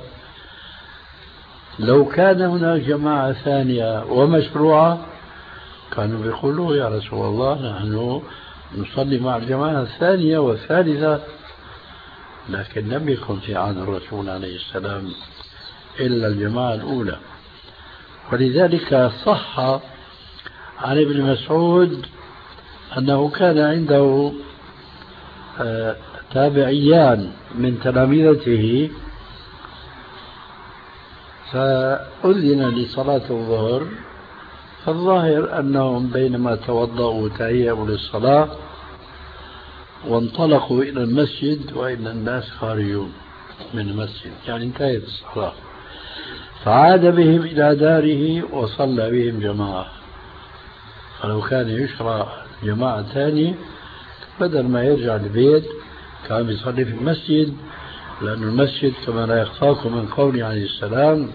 لو كان هناك جماعة ثانية ومشروعة كانوا بيقولوا: يا رسول الله نحن نصلي مع الجماعة الثانية والثالثة، لكن لم يكن في عهد الرسول عليه السلام إلا الجماعة الأولى. ولذلك صح عن ابن مسعود أنه كان عنده تابعيان من تلامذته فأذن لصلاة الظهر، فالظاهر أنهم بينما توضأوا وتهيأوا للصلاة وانطلقوا إلى المسجد وإن الناس خارجون من المسجد، يعني انتهت الصلاة، فعاد بهم إلى داره وصلى بهم جماعة. فلو كان يشرع جماعة ثانية بدل ما يرجع البيت كان يصلي في المسجد، لأن المسجد كما لا يخفاكم من قوله عليه السلام: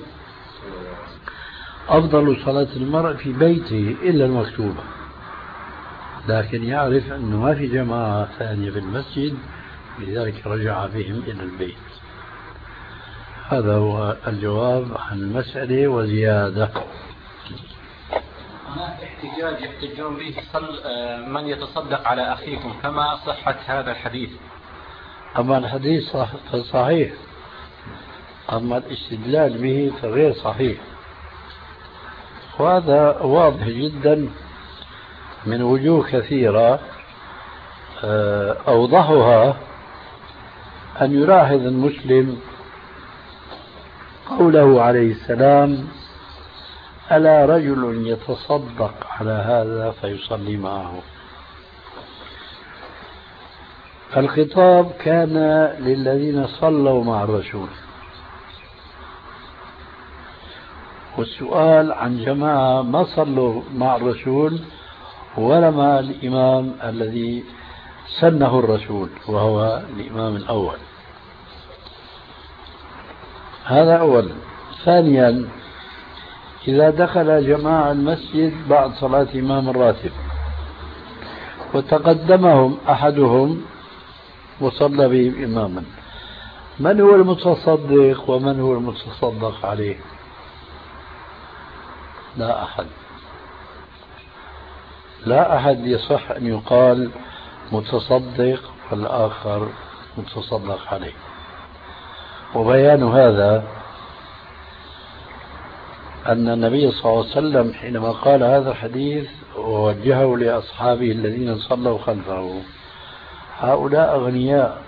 أفضل صلاة المرء في بيته إلا المكتوبة. لكن يعرف أنه ما في جماعة ثانية في المسجد، لذلك رجع بهم إلى البيت. هذا هو الجواب عن المسألة وزيادة. هناك احتجاج يحتجون به من يتصدق على أخيكم، فما صحة هذا الحديث؟ أما الحديث صحيح، أما الاستدلال به فغير صحيح، وهذا واضح جدا من وجوه كثيرة، أوضحها أن يلاحظ المسلم قوله عليه السلام: ألا رجل يتصدق على هذا فيصلي معه. الخطاب كان للذين صلوا مع الرسول، والسؤال عن جماعة ما صلوا مع الرسول ولا مع الإمام الذي سنه الرسول وهو الإمام الأول. هذا أولا. ثانيا، إذا دخل جماعة المسجد بعد صلاة إمام الراتب وتقدمهم أحدهم وصلى بهم إماما، من هو المتصدق ومن هو المتصدق عليه؟ لا أحد. لا أحد يصح أن يقال متصدق والآخر متصدق عليه. وبيان هذا أن النبي صلى الله عليه وسلم حينما قال هذا الحديث ووجهه لأصحابه الذين صلوا خلفه، هؤلاء أغنياء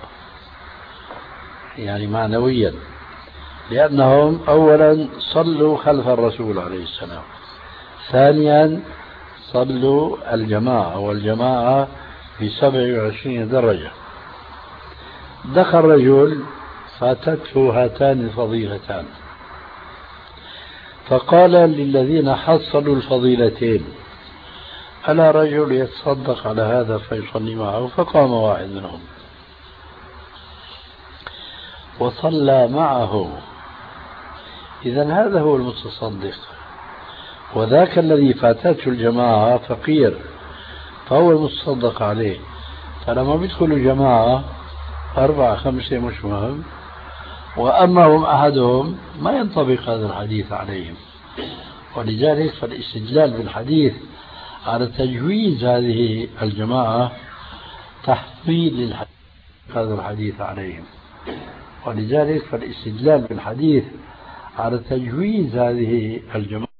يعني معنويا، لأنهم أولا صلوا خلف الرسول عليه السلام، ثانيا صلوا الجماعة، والجماعة ب27 درجة. دخل رجل فاتته هاتان الفضيلتان، فقال للذين حصلوا الفضيلتين: ألا رجل يتصدق على هذا فيصلي معه؟ فقام واحد منهم وصلى معه. إذن هذا هو المتصدق. وذاك الذي فاتته الجماعة فقير، فهو المتصدق عليه. فلما بيدخلوا جماعة 4 5 مش مهم، وأمهم أحدهم ما ينطبق هذا الحديث عليهم. ولذلك فالاستدلال بالحديث على تجويز هذه الجماعة تحصيل هذا الحديث عليهم. ولذلك فالاستدلال بالحديث على تجويز هذه الجماعة